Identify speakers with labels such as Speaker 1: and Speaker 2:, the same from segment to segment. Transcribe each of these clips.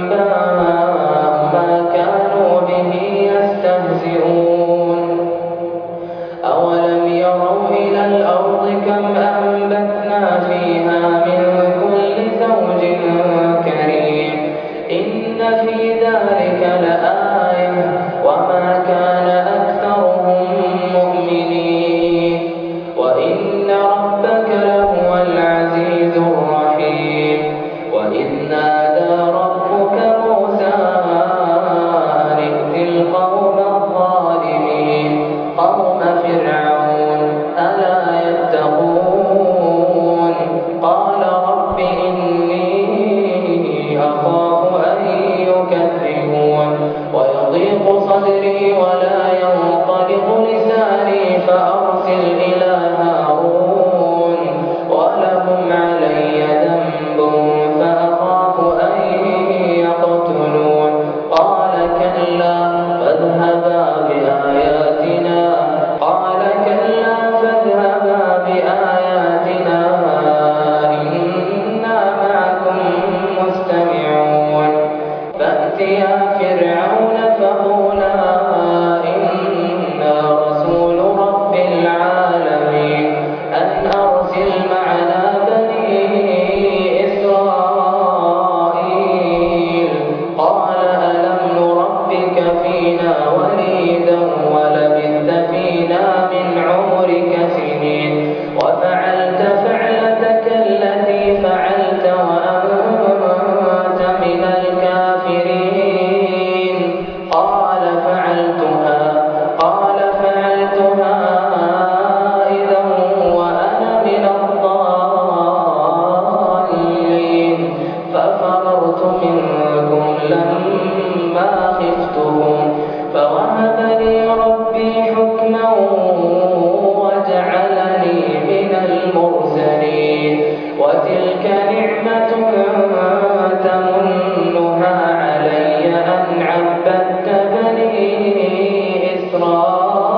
Speaker 1: ما كانوا به يستهزئون أولم يروا إلى الأرض كم أنبتنا فيها من كل زوج كريم إن في ذلك لآية وما كان أكثرهم مؤمنين وإن ربك لهو العزيز الرحيم وإذ نادى ربك موسى أن ائت القوم الظالمين قوم فرعون ألا يتقون قال رب إني أخاف أن يكذبون ويضيق صدري ولا ينطلق لساني فأرسل إلى هارون ولهم علي ذنب فأخاف أن يقتلون قال كلا فاذهبا بآياتنا إنا معكم مستمعون فأتيا فرعون فقولا إنا رسول رب العالمين أن أرسل معنا بني إسرائيل قال ألم نربك فينا وليدا ولبثت فينا من عمرك سنين وفعلت فعلتك التي فعلت وأنت من الكافرين قال فعلتها إذا وأنا من الضالين ففررت منكم لما خفتهم فوهب لي ربي حكما وجعلني من المرسلين وتلك نعمة تمنها علي أن عبدت بني إسرائيل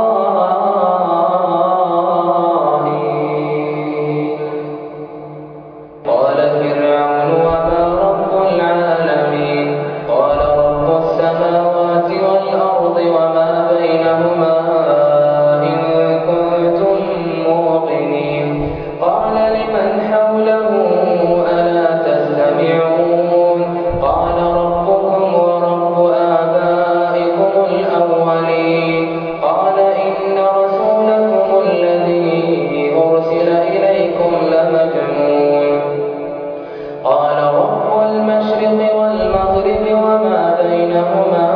Speaker 1: قال فرعون وما رب العالمين قال رب السماوات والأرض وما بينهما إن كنتم موقنين قال لمن حوله ألا تستمعون قال ربكم ورب آبائكم الأولين قال إن رسولكم الذي أرسل إليكم لمجنون قال رب المشرق والمغرب وما بينهما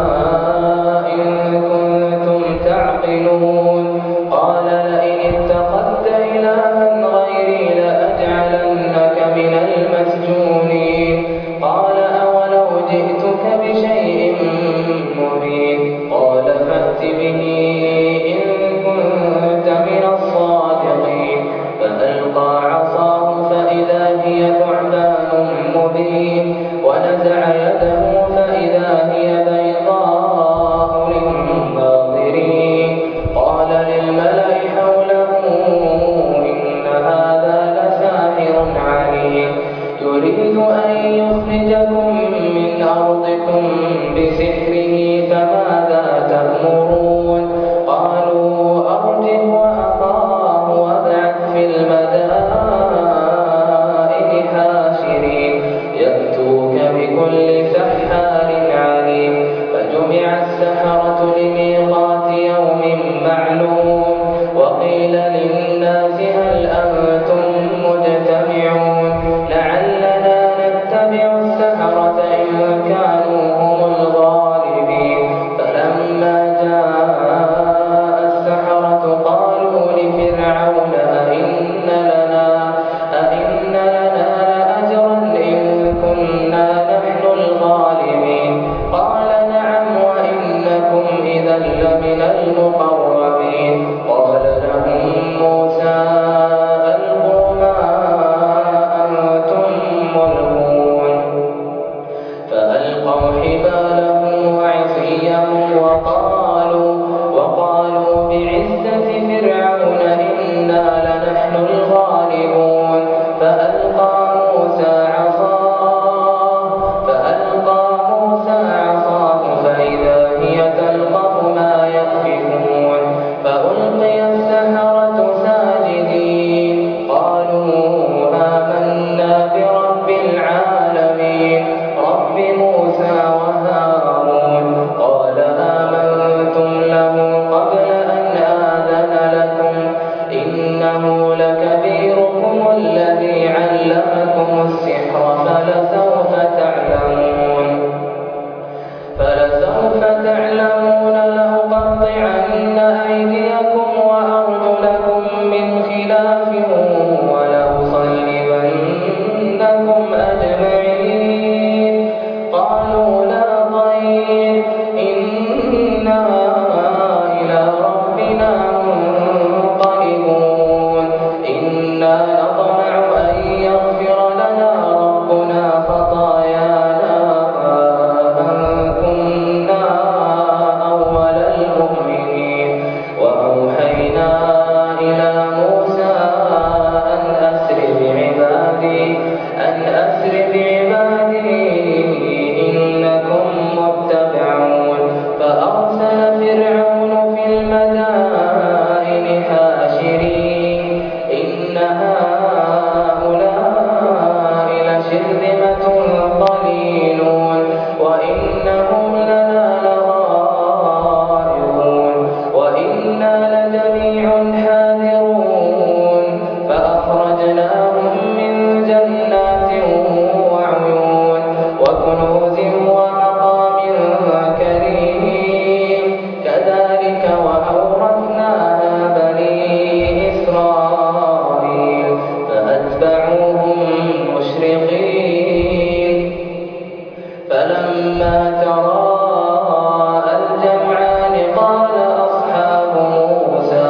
Speaker 1: إن كنتم تعقلون قال لئن اتخذت إلها غيري لأجعلنك من المسجونين قال أولو جئتك بشيء مبين قال فأت به إن كنت من الصادقين فألقى عصاه فإذا هي ثعبان مبين ونزع يده فإذا هي بيضاء للناظرين قال للملأ حوله إن هذا لساحر عليم يريد أن يخرجكم من أرضكم بسحره فماذا تأمرون قالوا أرجه وأخاه وابعث في المدائن حاشرين يأتوك بكل سحار عليم فجمع السحرة لميقات يوم معلوم وقيل للناس هل أنتم مجتمعون لعلنا نتبع السحرة إن كانوا هم الغالبين فلما جاء السحرة قالوا لفرعون أئن لنا لأجرا إن كنا نحن الغالبين قال نعم وإنكم إذا لمن المقربين قال لهم موسى ألقوا ما أنتم ملقون فألقوا حبالهم وعصيهم وقالوا بعزة فرعون إنا لنحن الغالبون فألقى موسى عصاه موسى وهارون قال آمنتم له قبل أن آذن لكم إنه لكبيركم الذي علمكم السحر فلسوف تعلمون لأقطعن أيديكم وأرجلكم من خلاف ولأصلبنكم أجمعين قالوا لا ضير إنا إلى ربنا منقلبون إنا نطمع أن يغفر لنا ربنا خطايانا أن كنا أول المؤمنين وأوحينا إلى موسى أن أسر بعبادي إنكم متبعون فأرسل فرعون في المدائن حاشرين إن هؤلاء لشرذمة قليلون وإنهم لنا لغائظون وإنا لجميع حاذرون فأخرجناهم من جنات وعيون وكنوز ومقام كريم كذلك وأورثناها بني إسرائيل فأتبعوهم مشرقين فلما تراءى الجمعان قال أصحاب موسى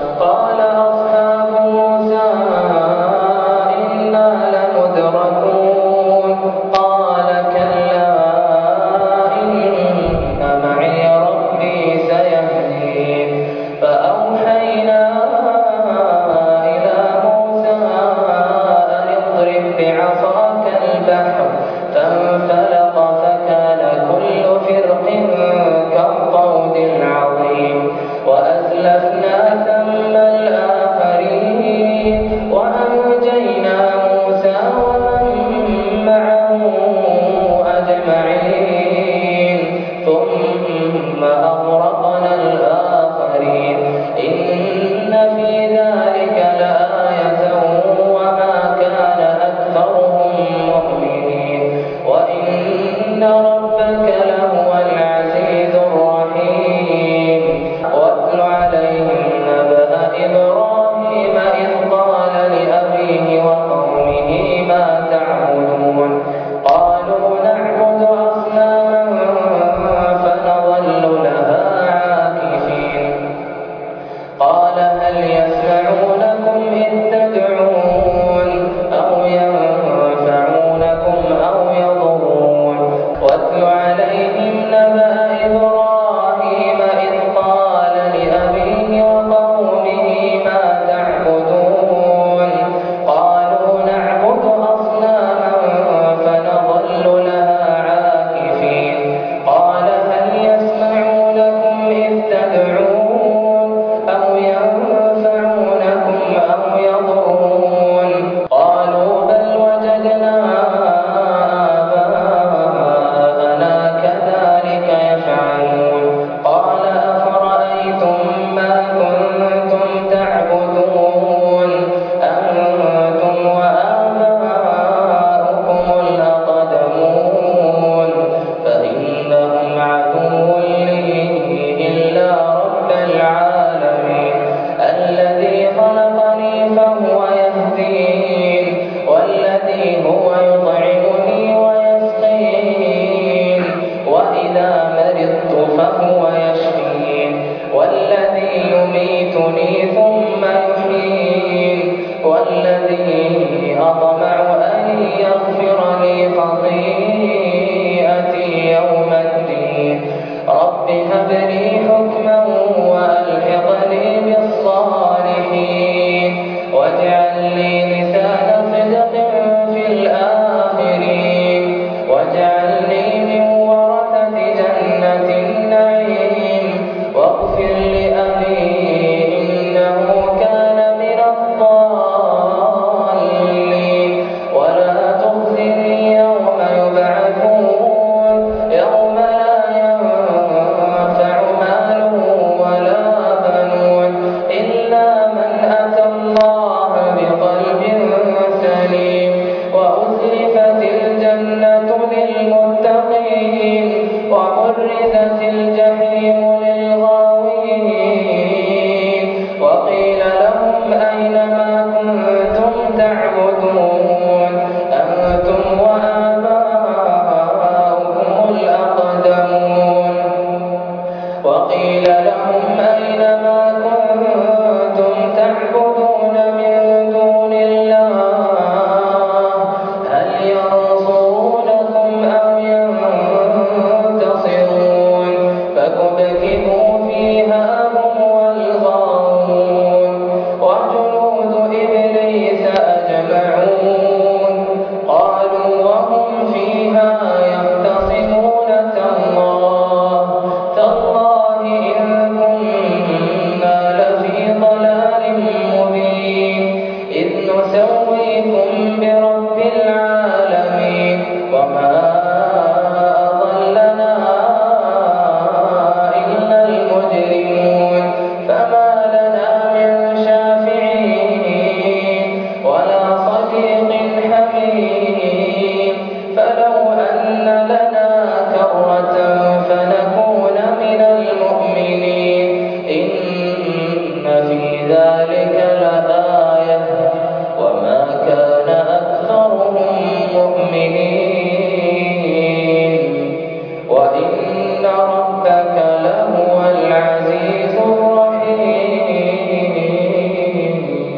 Speaker 1: إنا لمدركون قال كلا إن معي ربي سيهدين فأوحينا إلى موسى أن اضرب بعصاك البحر فانفلق فكان كل فرق كالطود العظيم وأزلفنا ثم الآخرين وأنجينا موسى ومن معه أجمعين ثم أغرقنا الآخرين إن في ذلك لآية وما كان أكثرهم مؤمنين وإن ربك لهو العزيز الرحيم واتل عليهم نبأ إبراهيم إذ قال لأبيه وقومه ما تعبدون قالوا نعبد أصناما فنظل لها عاكفين قال هل يسمعونكم إذ تدعون أو ينفعونكم أو يضرون واتل عليهم نبأ إبراهيم إذ قال لأبيه وقومه ما تعبدون قالوا نعبد أصناما فنظل لها عاكفين قال هل يسمعونكم إذ تدعون أو ينفعونكم أو يضرون قالوا بل وجدنا آباءنا كذلك يفعلون قال أفرأيتم ما كنتم تعبدون أنتم وآباؤكم الأقدمون فإنهم عدو لي إلا رب العالمين الذي خلقني فهو يهدين والذي هو يطعمني ويسقين وإذا مرضت فهو يشفين والذي يميتني ثم يحيين والذي أطمع أن يغفر لي خطيئتي يوم الدين رب هب لي حكما وألحقني بالصالحين واجعل لي لسان صدق في الآخرين واجعلني من ورثة جنة النعيم واغفر لأبي إنه كان من الضالين ولا تخزني يوم يبعثون للمتقين وبرزت الجحيم للغاوين وقيل لهم أين ما كنتم تعبدون أنتم وآباؤكم الأقدمون وقيل لهم أين ما كنتم تعبدون من دون الله هل ينصرونكم أو ينتصرون فكبكبوا فيها هم والغاوون وجنود إبليس أجمعون قالوا وهم فيها يختصمون تالله إن كنا لفي ضلال مبين إذ نسويكم برب العالمين وما أضلنا إلا المجرمون فما لنا من شافعين ولا صديق حميم فلو أن لنا كرة فنكون من المؤمنين إن في ذلك لآية وما كان أكثرهم مؤمنين وإن ربك لهو العزيز الرحيم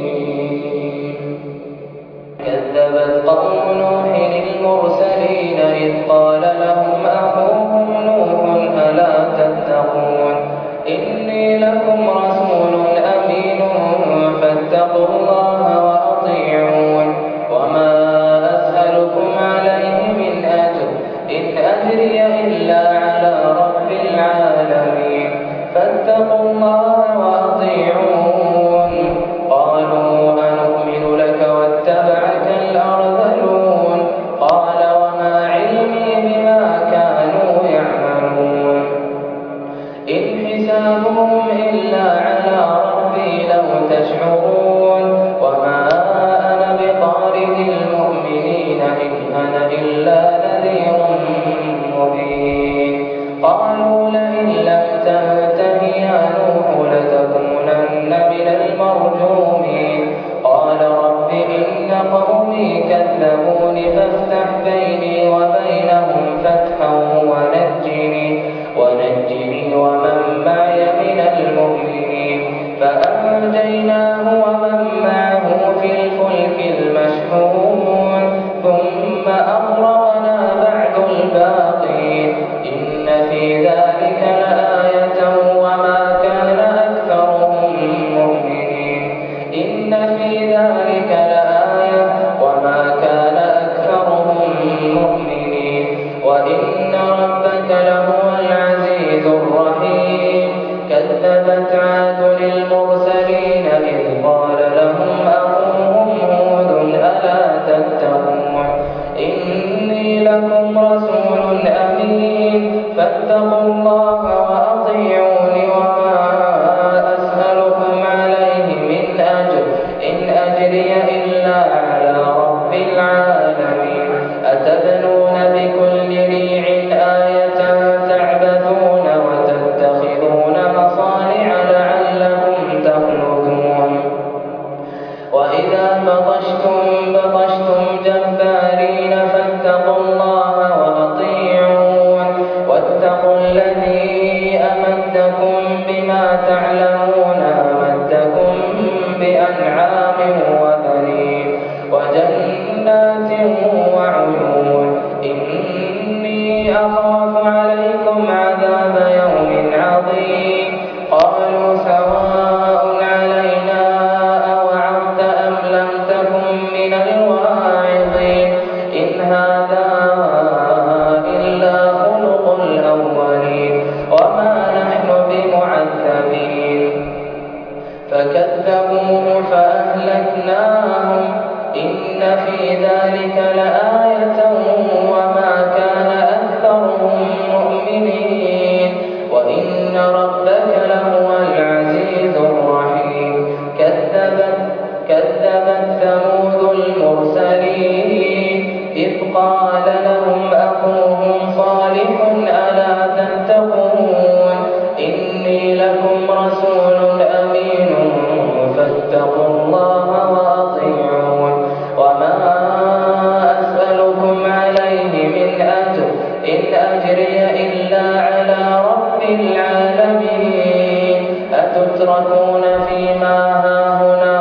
Speaker 1: كذبت قوم نوح المرسلين إذ قال لهم أخوهم نوح ألا تتقون إني لكم رسول أمين فاتقوا الله وأطيعون وما أسألكم عليه من أجر إن أجري إلا على رب العالمين فاتقوا الله وأطيعون قالوا أنؤمن لك واتبعك الأرذلون قال وما علمي بما كانوا يعملون إن حسابهم إلا على ربي لو تشعرون وما أنا بطارد المؤمنين إن أنا إلا نذير مبين قالوا لئن لم تنته يا نوح لتكونن من المرجومين قال رب إن قومي كذبون فافتح بيني وبينهم فتحا ونجني ومن معي من المؤمنين فأنجيناه ومن معه في الفلك المشحون ثم أغرقنا بعد الباقين إن في ذلك لآية وما كان أكثرهم مؤمنين إن في ذلك لآية وما كان أكثرهم مؤمنين وإن ربك لهو العزيز الرحيم كذبت عاد للمرسلين إذ قال لهم أخوهم هود ألا تتقون إني لكم رسول أمين فاتقوا الله وأطيعون وما أسألكم عليه من أجر إن أجري إلا على رب العالمين أتبنون بكل ريع آية تعبثون وتتخذون مصانع لعلكم تخلدون وإذا بطشتم جبارين فاتقوا الله وأطيعون واتقوا الذي أمدكم بما تعلمون أمدكم بأنعام وبنين وجنات وعيون إني أخاف عليكم عذاب يوم عظيم قالوا سواء علينا أوعظت أم لم تكن من الواعظين إن هذا إلا خلق الأولين وما نحن بمعذبين فكذبوه فأهلكناهم إن في ذلك لآية وما كان أكثرهم مؤمنين وإن ربك لهو العزيز الرحيم كذبت ثمود المرسلين إذ قال لهم أخوهم إن أجري إلا على رب العالمين أتتركون فيما هاهنا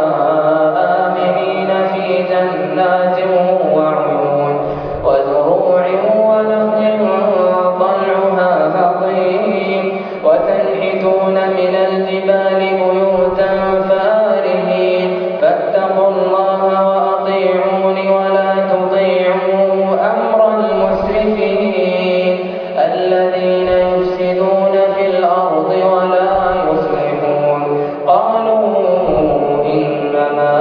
Speaker 1: آمنين في جنات وعيون وزروع ونخل طلعها هضيم وتنحتون من الجبال بيوتا فارهين فاتقوا الله وأطيعون ولا تطيعوا أمر المسرفين الذين يفسدون في الأرض ولا يصلحون قالوا إنما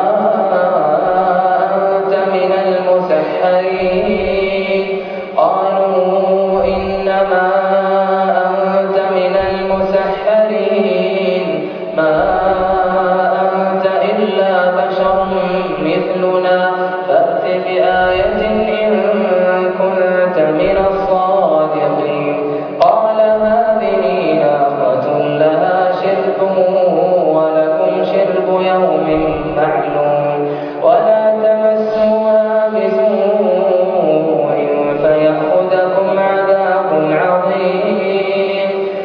Speaker 1: أنت من المسحرين قالوا إنما أنت من المسحرين ما أنت إلا بشر مثلنا فأت بآية إن كنت من الصادقين قال هذه ناقة لها شرب ولكم شرب يوم معلوم ولا تمسوها بسوء فيأخذكم عذاب عظيم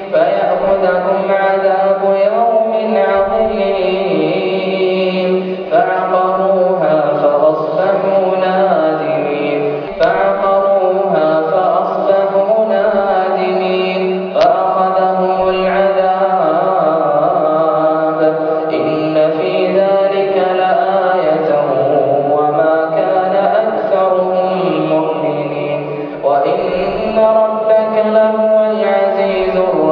Speaker 1: يوم عظيم فعقروها فأصبحوا نادمين فأخذهم العذاب إن في ذلك لآية وما كان أكثرهم مؤمنين وإن ربك لهو العزيز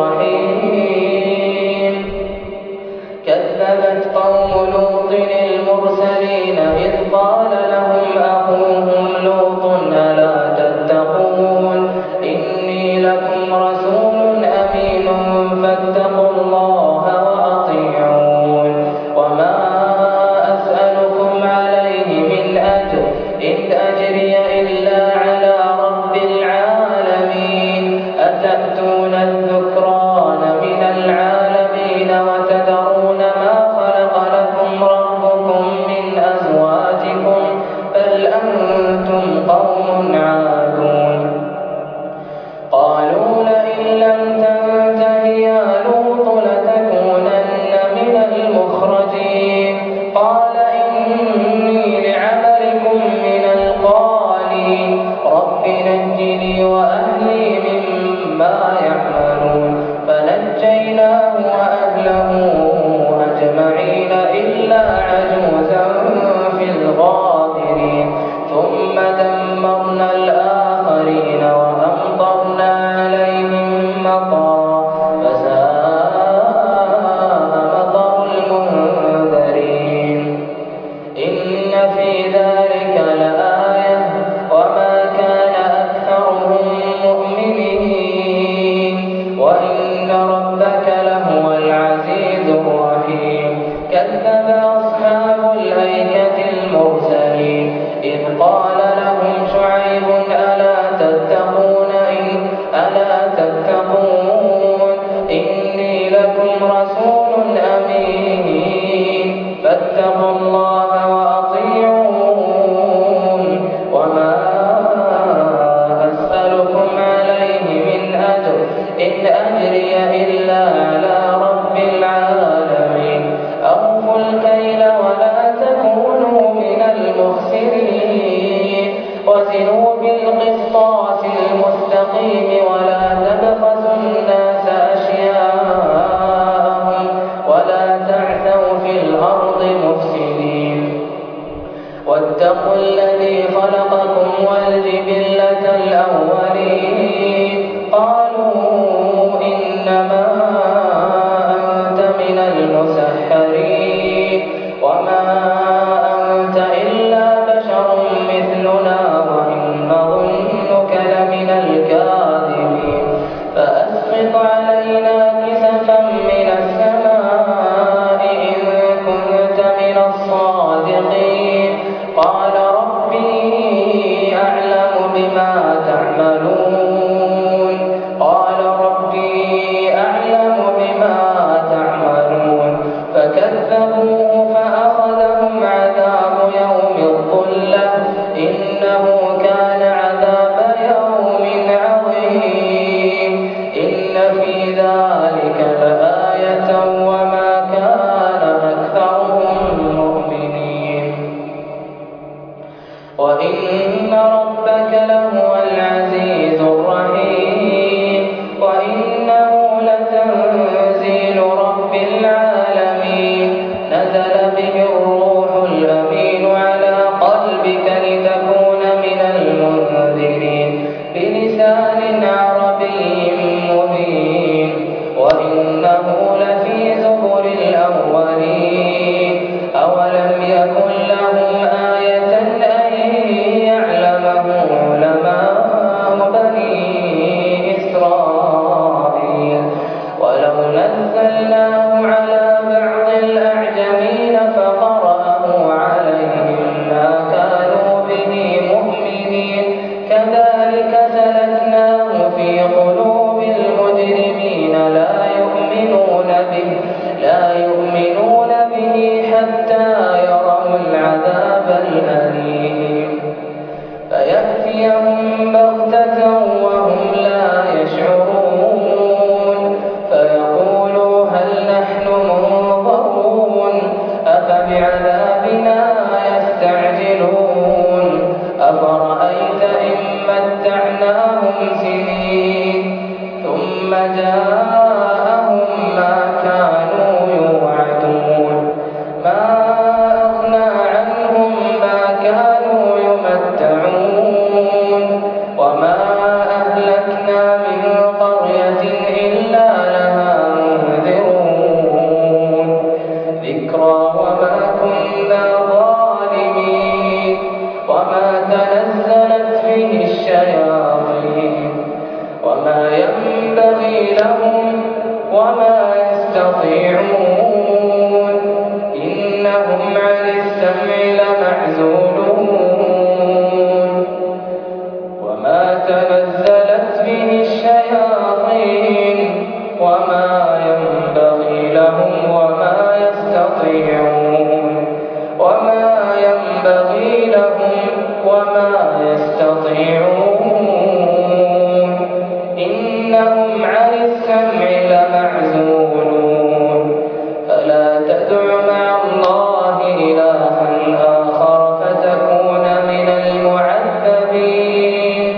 Speaker 1: الرحيم كذبت قوم لوط المرسلين إذ قال لهم أخوهم لوط ألا تتقون إني لكم رسول أمين فاتقوا الله وأطيعون وما أسألكم عليه من أجر إن أجري إلا على رب العالمين أتأتون الذكران من العالمين وتذرون ما خلق لكم ربكم من أزواجكم بل أنتم قوم عادون قالوا لئن لم تنته يا لوط لتكونن من المخرجين قال إني لعملكم من القالين رب نجني وأهلي مما يعملون فنجيناه وأهله أجمعين إلا عجوزا في الغابرين ثم دمرنا الآخرين وأمطرنا عليهم مطرا فساء مطر المنذرين إن في ذلك لآية وما كان أكثرهم مؤمنين وإن ربك لهو العزيز الرحيم كذب أصحاب الأيكة المرسلين إذ قال لهم شعيب ألا تتقون إني لكم رسول أمين فاتقوا الله وأطيعون وما أسألكم عليه من أجر إن أجري إلا على رب العالمين أوفوا الكيل ولا تكونوا من المخسرين وزنوا بالقسطاس المستقيم ولا تبخسوا الناس أشياءهم ولا تعثوا في الأرض مفسدين واتقوا الذي خلقكم والجبلة الأولين قالوا إنما أنت من المسحرين وما أنت إلا بشر مثلنا وإن نظنك لمن الكاذبين فأسقط علينا كسفا من السماء إن كنت من الصادقين قال ربي أعلم بما تعملون فكذبوه فأخذهم عذاب يوم الظلة إنه كان عذاب يوم جعلناه في قلوب المجرمين لا يؤمنون به حتى يروا العذاب الأليم فيأتيهم بغتة وهم لا يشعرون فيقولوا هل نحن منظرون أفبعذابنا يستعجلون أفرأيت إن متعناهم سنين ثم جاءهم ما كانوا يوعدون ما أغنى عنهم ما كانوا يمتعون وما أهلكنا من قرية إلا لها منذرون ذكرى وما كنا ظالمين وما تنزلت به الشياطين وما ينبغي لهم وما يستطيعون إنهم عن السمع لمعزولون وما تنزلت به الشياطين وما ينبغي لهم وما يستطيعون إنهم عن السمع لمعزولون فلا تدع مع الله إلها آخر فتكون من المعذبين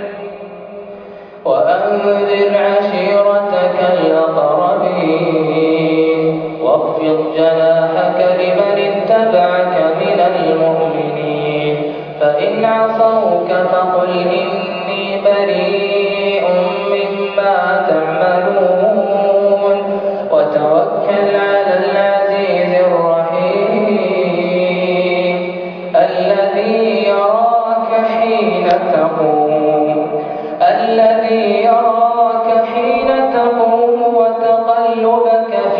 Speaker 1: وأنذر عشيرتك الأقربين واخفض جناحك لمن اتبعك من المؤمنين فإن عصوك فقل إني بريء مما تعملون وتوكل على العزيز الرحيم الذي يراك حين تقوم وتقلبك في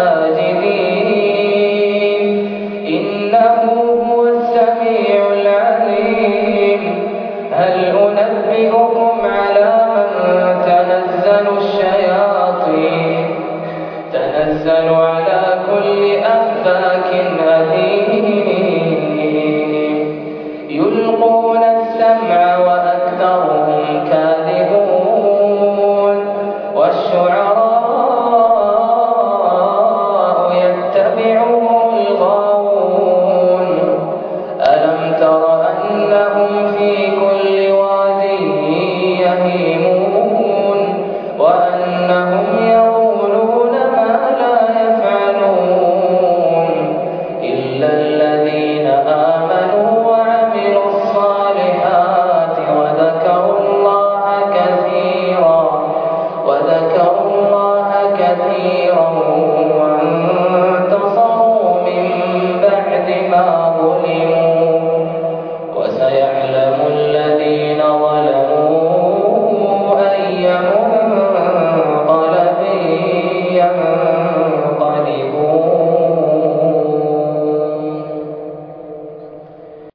Speaker 1: الساجدين إنه هو السميع العليم هل أنبئكم على من تنزل الشياطين تنزل على كل أفاك أثيم يلقون السمع وأكثرهم كاذبون والشعراء يتبعهم الغاوون ألم تر أنهم في كل واد يهيمون وأنهم يقولون ما لا يفعلون إلا الذين آمنوا وعملوا الصالحات وذكروا الله كثيرا